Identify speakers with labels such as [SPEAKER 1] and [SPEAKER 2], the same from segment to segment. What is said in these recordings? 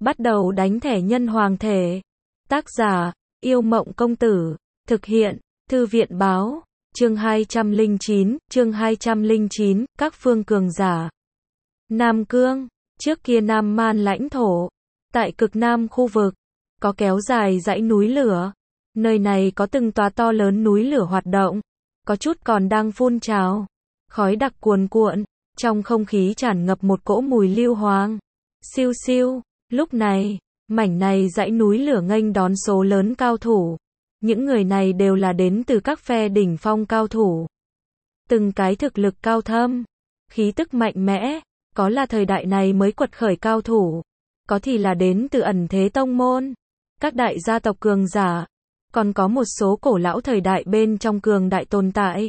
[SPEAKER 1] Bắt đầu đánh thẻ nhân hoàng thể. Tác giả, Yêu Mộng Công Tử. Thực hiện, Thư viện Báo. Chương 209, Các phương cường giả. Nam Cương, trước kia Nam Man lãnh thổ. Tại cực Nam khu vực, có kéo dài dãy núi lửa. Nơi này có từng tòa to lớn núi lửa hoạt động. Có chút còn đang phun trào. Khói đặc cuồn cuộn. Trong không khí tràn ngập một cỗ mùi lưu hoang. Siêu siêu. Lúc này, mảnh này dãy núi lửa nghênh đón số lớn cao thủ. Những người này đều là đến từ các phe đỉnh phong cao thủ. Từng cái thực lực cao thâm, khí tức mạnh mẽ, có là thời đại này mới quật khởi cao thủ, có thì là đến từ ẩn thế tông môn, các đại gia tộc cường giả, còn có một số cổ lão thời đại bên trong cường đại tồn tại.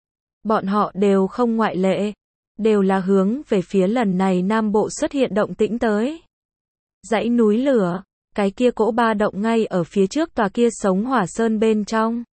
[SPEAKER 1] Bọn họ đều không ngoại lệ, đều là hướng về phía lần này Nam Bộ xuất hiện động tĩnh tới. Dãy núi lửa, cái kia cỗ ba động ngay ở phía trước tòa kia sống hỏa sơn bên trong.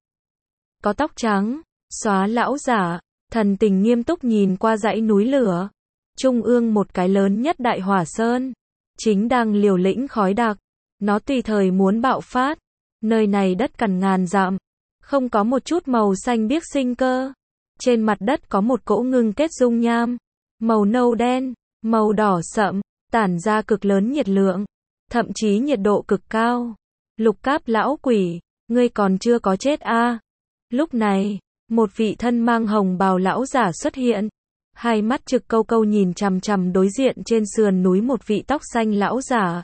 [SPEAKER 1] Có tóc trắng, xóa lão giả, thần tình nghiêm túc nhìn qua dãy núi lửa. Trung ương một cái lớn nhất đại hỏa sơn, chính đang liều lĩnh khói đặc. Nó tùy thời muốn bạo phát. Nơi này đất cằn ngàn dặm, không có một chút màu xanh biếc sinh cơ. Trên mặt đất có một cỗ ngưng kết dung nham, màu nâu đen, màu đỏ sậm, tản ra cực lớn nhiệt lượng, thậm chí nhiệt độ cực cao. Lục Cáp lão quỷ, ngươi còn chưa có chết a? Lúc này, một vị thân mang hồng bào lão giả xuất hiện, hai mắt trực câu câu nhìn chằm chằm đối diện trên sườn núi một vị tóc xanh lão giả.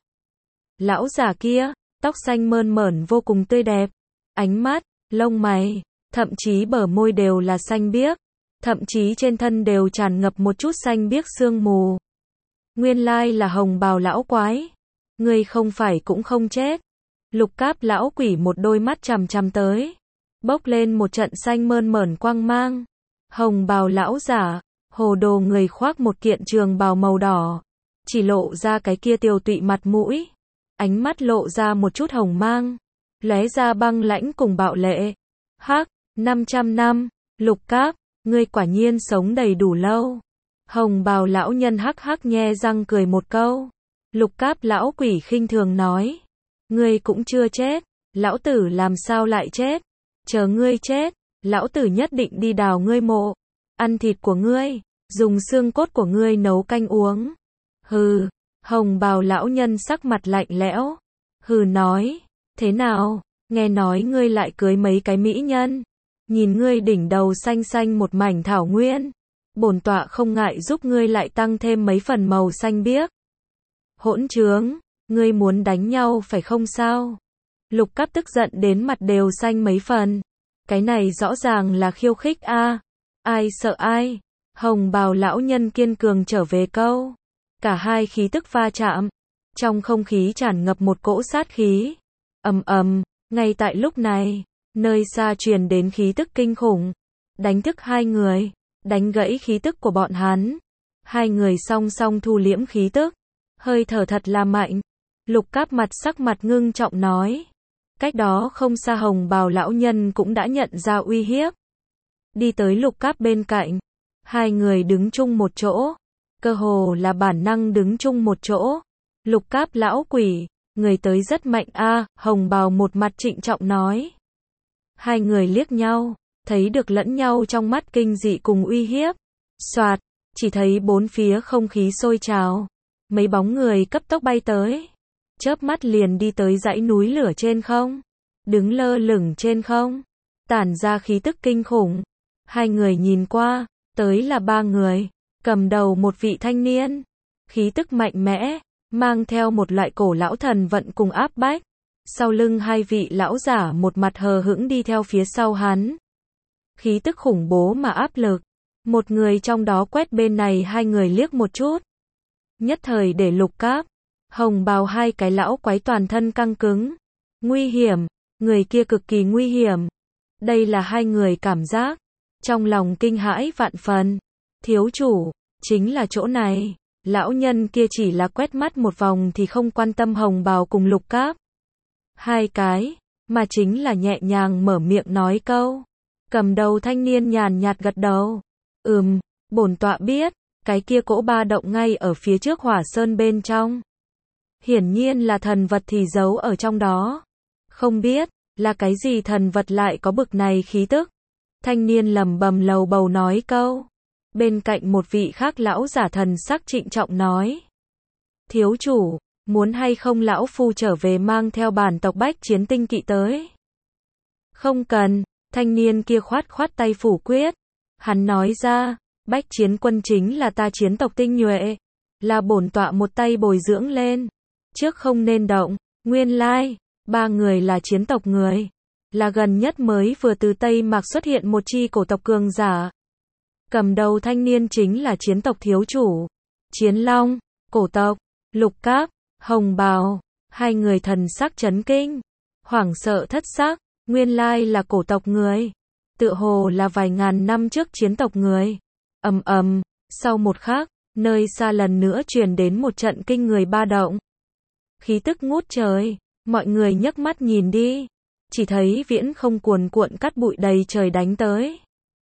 [SPEAKER 1] Lão giả kia, tóc xanh mơn mởn vô cùng tươi đẹp, ánh mắt, lông mày, thậm chí bờ môi đều là xanh biếc, thậm chí trên thân đều tràn ngập một chút xanh biếc sương mù. Nguyên lai là hồng bào lão quái, ngươi không phải cũng không chết. Lục Cáp lão quỷ một đôi mắt chằm chằm tới, bốc lên một trận xanh mơn mởn quang mang. Hồng bào lão giả, hồ đồ người khoác một kiện trường bào màu đỏ, chỉ lộ ra cái kia tiều tụy mặt mũi, ánh mắt lộ ra một chút hồng mang, lóe ra băng lãnh cùng bạo lệ. Hắc, 500 năm, Lục Cáp, ngươi quả nhiên sống đầy đủ lâu. Hồng bào lão nhân hắc hắc nhe răng cười một câu. Lục Cáp lão quỷ khinh thường nói, ngươi cũng chưa chết, lão tử làm sao lại chết? Chờ ngươi chết, lão tử nhất định đi đào ngươi mộ, ăn thịt của ngươi, dùng xương cốt của ngươi nấu canh uống. Hừ, hồng bào lão nhân sắc mặt lạnh lẽo, hừ nói, thế nào, nghe nói ngươi lại cưới mấy cái mỹ nhân, nhìn ngươi đỉnh đầu xanh xanh một mảnh thảo nguyên, bổn tọa không ngại giúp ngươi lại tăng thêm mấy phần màu xanh biếc. Hỗn trướng, ngươi muốn đánh nhau phải không sao? Lục Cáp tức giận đến mặt đều xanh mấy phần. Cái này rõ ràng là khiêu khích a. Ai sợ ai? Hồng bào lão nhân kiên cường trở về câu. Cả hai khí tức va chạm, trong không khí tràn ngập một cỗ sát khí. Ầm ầm, ngay tại lúc này, nơi xa truyền đến khí tức kinh khủng, đánh thức hai người, đánh gãy khí tức của bọn hắn. Hai người song song thu liễm khí tức, hơi thở thật là mạnh. Lục Cáp sắc mặt ngưng trọng nói. Cách đó không xa hồng bào lão nhân cũng đã nhận ra uy hiếp. Đi tới Lục Cáp bên cạnh. Hai người đứng chung một chỗ. Cơ hồ là bản năng đứng chung một chỗ. Lục Cáp lão quỷ, người tới rất mạnh a. Hồng bào một mặt trịnh trọng nói. Hai người liếc nhau, thấy được lẫn nhau trong mắt kinh dị cùng uy hiếp. Soạt, chỉ thấy bốn phía không khí sôi trào. Mấy bóng người cấp tốc bay tới, chớp mắt liền đi tới dãy núi lửa trên không, đứng lơ lửng trên không, tản ra khí tức kinh khủng. Hai người nhìn qua, tới là ba người, cầm đầu một vị thanh niên, khí tức mạnh mẽ, mang theo một loại cổ lão thần vận cùng áp bách. Sau lưng hai vị lão giả một mặt hờ hững đi theo phía sau hắn. Khí tức khủng bố mà áp lực, một người trong đó quét bên này hai người liếc một chút. Nhất thời để Lục Cáp, hồng bào hai cái lão quái toàn thân căng cứng. Nguy hiểm, người kia cực kỳ nguy hiểm. Đây là hai người cảm giác, trong lòng kinh hãi vạn phần. Thiếu chủ, chính là chỗ này. Lão nhân kia chỉ là quét mắt một vòng thì không quan tâm hồng bào cùng Lục Cáp. Hai cái, mà chính là nhẹ nhàng mở miệng nói câu. Cầm đầu thanh niên nhàn nhạt gật đầu. Bổn tọa biết. Cái kia cỗ ba động ngay ở phía trước hỏa sơn bên trong. hiển nhiên là thần vật thì giấu ở trong đó. Không biết, là cái gì thần vật lại có bực này khí tức. Thanh niên lẩm bẩm lầu bầu nói câu. Bên cạnh một vị khác lão giả thần sắc trịnh trọng nói. Thiếu chủ, muốn hay không lão phu trở về mang theo bản tộc bách chiến tinh kỵ tới? Không cần, thanh niên kia khoát khoát tay phủ quyết. Hắn nói ra, bách chiến quân chính là ta chiến tộc tinh nhuệ, là bổn tọa một tay bồi dưỡng lên. Trước không nên động, nguyên lai, ba người là chiến tộc người. Là gần nhất mới vừa từ Tây Mạc xuất hiện một chi cổ tộc cường giả. Cầm đầu thanh niên chính là chiến tộc thiếu chủ. Chiến Long, cổ tộc, Lục Cáp, Hồng Bào, hai người thần sắc chấn kinh, hoảng sợ thất sắc, nguyên lai là cổ tộc người. Tựa hồ là vài ngàn năm trước chiến tộc người. Ầm ầm, sau một khắc, nơi xa lần nữa truyền đến một trận kinh người ba động. Khí tức ngút trời, mọi người nhấc mắt nhìn đi, chỉ thấy viễn không cuồn cuộn cát bụi đầy trời đánh tới.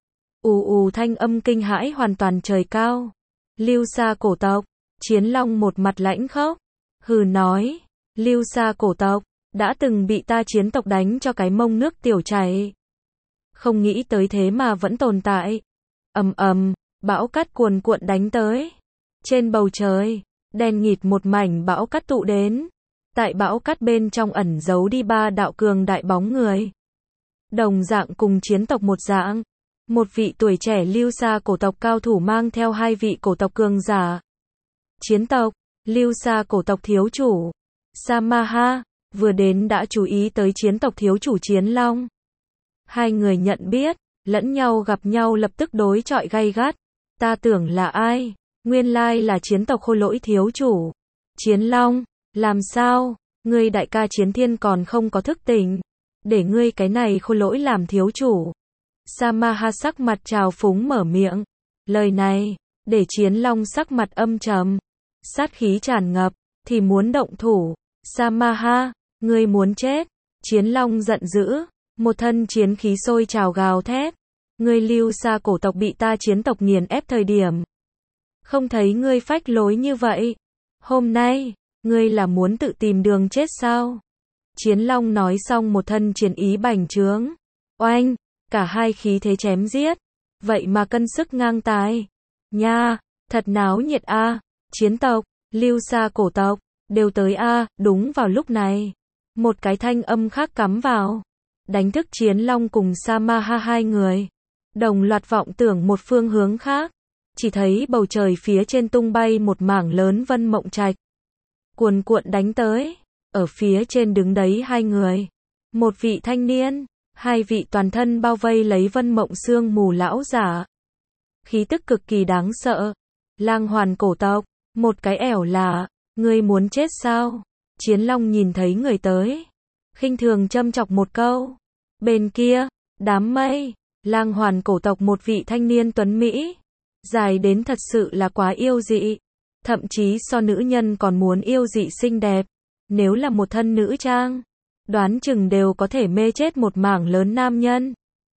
[SPEAKER 1] Ù ù thanh âm kinh hãi hoàn toàn trời cao. Lưu Sa cổ tộc, Chiến Long một mặt lãnh khốc, hừ nói, Lưu Sa cổ tộc, đã từng bị ta chiến tộc đánh cho cái mông nước tiểu chảy. Không nghĩ tới thế mà vẫn tồn tại. Ầm ầm, bão cát cuồn cuộn đánh tới. Trên bầu trời, đen nghịt một mảnh bão cát tụ đến. Tại bão cát bên trong ẩn giấu đi ba đạo cường đại bóng người. Đồng dạng cùng chiến tộc một dạng. Một vị tuổi trẻ Lưu Sa cổ tộc cao thủ mang theo hai vị cổ tộc cường giả. Chiến tộc, Lưu Sa cổ tộc thiếu chủ, Samaha, vừa đến đã chú ý tới chiến tộc thiếu chủ Chiến Long. Hai người nhận biết, lẫn nhau gặp nhau lập tức đối chọi gay gắt. Ta tưởng là ai? Nguyên lai là chiến tộc Khôi Lỗi thiếu chủ. Chiến Long, làm sao? Ngươi đại ca Chiến Thiên còn không có thức tỉnh. Để ngươi cái này Khôi Lỗi làm thiếu chủ. Samaha sắc mặt trào phúng mở miệng. Lời này, để Chiến Long sắc mặt âm trầm. Sát khí tràn ngập, thì muốn động thủ. Samaha, ngươi muốn chết. Chiến Long giận dữ, một thân chiến khí sôi trào gào thét. Ngươi Lưu Sa cổ tộc bị ta chiến tộc nghiền ép thời điểm. Không thấy ngươi phách lối như vậy. Hôm nay, ngươi là muốn tự tìm đường chết sao? Chiến Long nói xong một thân chiến ý bành trướng. Oanh, cả hai khí thế chém giết. Vậy mà cân sức ngang tài. Nha, thật náo nhiệt a. Chiến tộc, Lưu Sa cổ tộc, đều tới a. Đúng vào lúc này. Một cái thanh âm khác cắm vào. Đánh thức Chiến Long cùng Samaha hai người. Đồng loạt vọng tưởng một phương hướng khác. Chỉ thấy bầu trời phía trên tung bay một mảng lớn vân mộng trạch. Cuồn cuộn đánh tới. Ở phía trên đứng đấy hai người. Một vị thanh niên, hai vị toàn thân bao vây lấy vân mộng sương mù lão giả. Khí tức cực kỳ đáng sợ. Lang Hoàn cổ tộc, một cái ẻo lạ, ngươi muốn chết sao? Chiến Long nhìn thấy người tới, khinh thường châm chọc một câu. Bên kia, đám mây, Lang Hoàn cổ tộc một vị thanh niên tuấn Mỹ. Dài đến thật sự là quá yêu dị. Thậm chí so nữ nhân còn muốn yêu dị xinh đẹp. Nếu là một thân nữ trang, đoán chừng đều có thể mê chết một mảng lớn nam nhân.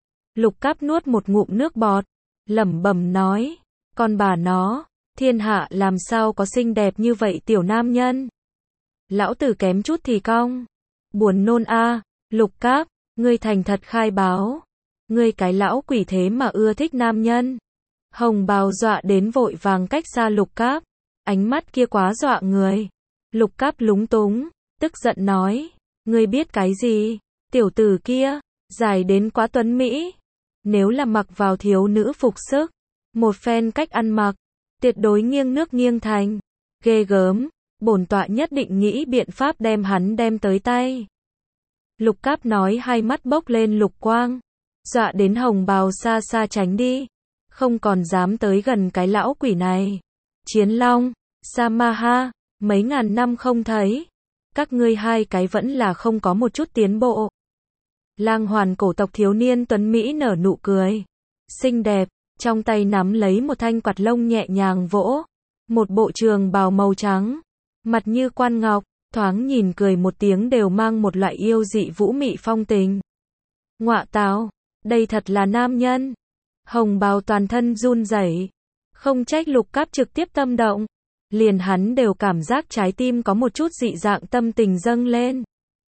[SPEAKER 1] Lục Cáp nuốt một ngụm nước bọt, lẩm bẩm nói, con bà nó, thiên hạ làm sao có xinh đẹp như vậy tiểu nam nhân. Lão tử kém chút thì cong. Buồn nôn a. Lục Cáp, ngươi thành thật khai báo. Ngươi cái lão quỷ thế mà ưa thích nam nhân. Hồng Bào dọa đến vội vàng cách xa Lục Cáp. Ánh mắt kia quá dọa người. Lục Cáp lúng túng, tức giận nói, ngươi biết cái gì? Tiểu tử kia, dài đến quá tuấn Mỹ. Nếu là mặc vào thiếu nữ phục sức, một phen cách ăn mặc, tuyệt đối nghiêng nước nghiêng thành. Ghê gớm, bổn tọa nhất định nghĩ biện pháp đem hắn đem tới tay. Lục Cáp nói hai mắt bốc lên lục quang, dọa đến Hồng Bào xa xa tránh đi, không còn dám tới gần cái lão quỷ này. Chiến Long, Samaha, mấy ngàn năm không thấy, các ngươi hai cái vẫn là không có một chút tiến bộ. Lang Hoàn cổ tộc thiếu niên tuấn Mỹ nở nụ cười, xinh đẹp, trong tay nắm lấy một thanh quạt lông nhẹ nhàng vỗ, một bộ trường bào màu trắng, mặt như quan ngọc, thoáng nhìn cười một tiếng đều mang một loại yêu dị vũ mị phong tình. Ngọa tào, đây thật là nam nhân. Hồng Bào toàn thân run rẩy, không trách Lục Cáp trực tiếp tâm động. liền hắn đều cảm giác trái tim có một chút dị dạng tâm tình dâng lên.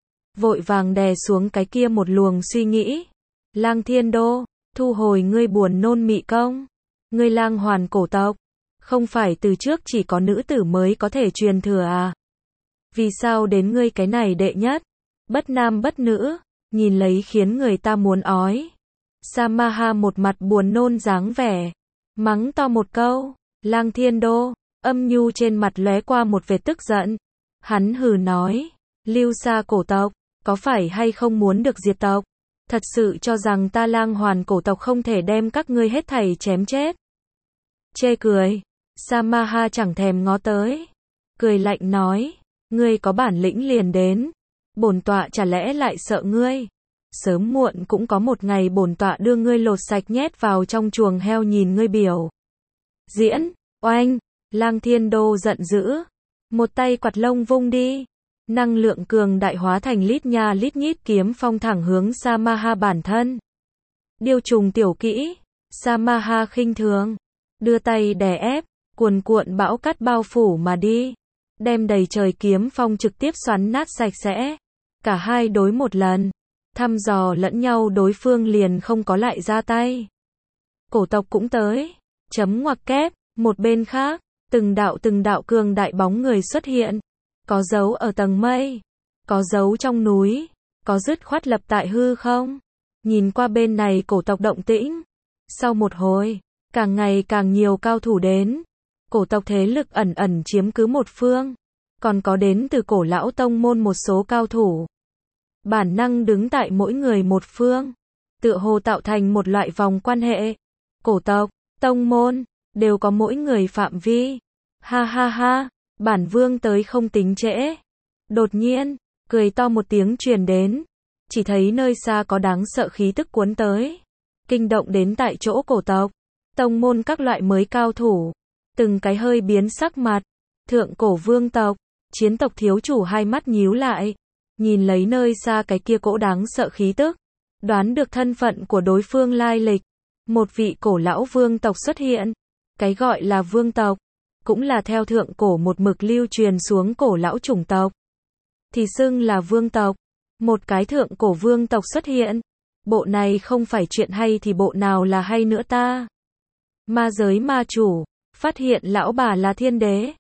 [SPEAKER 1] Vội vàng đè xuống cái kia một luồng suy nghĩ. Lang Thiên Đô, thu hồi ngươi buồn nôn mị công. Ngươi Lang Hoàn cổ tộc, không phải từ trước chỉ có nữ tử mới có thể truyền thừa à? Vì sao đến ngươi cái này đệ nhất? Bất nam bất nữ, nhìn lấy khiến người ta muốn ói. Samaha một mặt buồn nôn dáng vẻ, mắng to một câu. Lang Thiên Đô, âm nhu trên mặt lóe qua một vệt tức giận. Hắn hừ nói, Lưu Sa cổ tộc, có phải hay không muốn được diệt tộc? Thật sự cho rằng ta Lang Hoàn cổ tộc không thể đem các ngươi hết thảy chém chết? Chê cười, Samaha chẳng thèm ngó tới. Cười lạnh nói, ngươi có bản lĩnh liền đến. Bổn tọa chả lẽ lại sợ ngươi? Sớm muộn cũng có một ngày bổn tọa đưa ngươi lột sạch nhét vào trong chuồng heo nhìn ngươi biểu diễn. Oanh, Lang Thiên Đô giận dữ, một tay quạt lông vung đi, năng lượng cường đại hóa thành lít nha lít nhít kiếm phong thẳng hướng Samaha bản thân. Điêu trùng tiểu kỹ, Samaha khinh thường, đưa tay đè ép, cuồn cuộn bão cát bao phủ mà đi, đem đầy trời kiếm phong trực tiếp xoắn nát sạch sẽ. Cả hai đối một lần, thăm dò lẫn nhau đối phương liền không có lại ra tay. Cổ tộc cũng tới, chấm ngoặc kép, một bên khác, từng đạo cường đại bóng người xuất hiện, có dấu ở tầng mây, có dấu trong núi, có dứt khoát lập tại hư không. Nhìn qua bên này cổ tộc động tĩnh, sau một hồi, càng ngày càng nhiều cao thủ đến, cổ tộc thế lực ẩn ẩn chiếm cứ một phương, còn có đến từ cổ lão tông môn một số cao thủ. Bản năng đứng tại mỗi người một phương, tựa hồ tạo thành một loại vòng quan hệ. Cổ tộc, tông môn, đều có mỗi người phạm vi. Ha ha ha, bản vương tới không tính trễ. Đột nhiên, cười to một tiếng truyền đến, chỉ thấy nơi xa có đáng sợ khí tức cuốn tới, kinh động đến tại chỗ cổ tộc, tông môn các loại mới cao thủ, từng cái hơi biến sắc mặt. Thượng cổ vương tộc, chiến tộc thiếu chủ hai mắt nhíu lại, nhìn lấy nơi xa cái kia cỗ đáng sợ khí tức, đoán được thân phận của đối phương lai lịch. Một vị cổ lão vương tộc xuất hiện. Cái gọi là vương tộc, cũng là theo thượng cổ một mực lưu truyền xuống cổ lão chủng tộc, thì xưng là vương tộc. Một cái thượng cổ vương tộc xuất hiện. Bộ này không phải chuyện hay thì bộ nào là hay nữa ta? Ma giới ma chủ, phát hiện lão bà là thiên đế.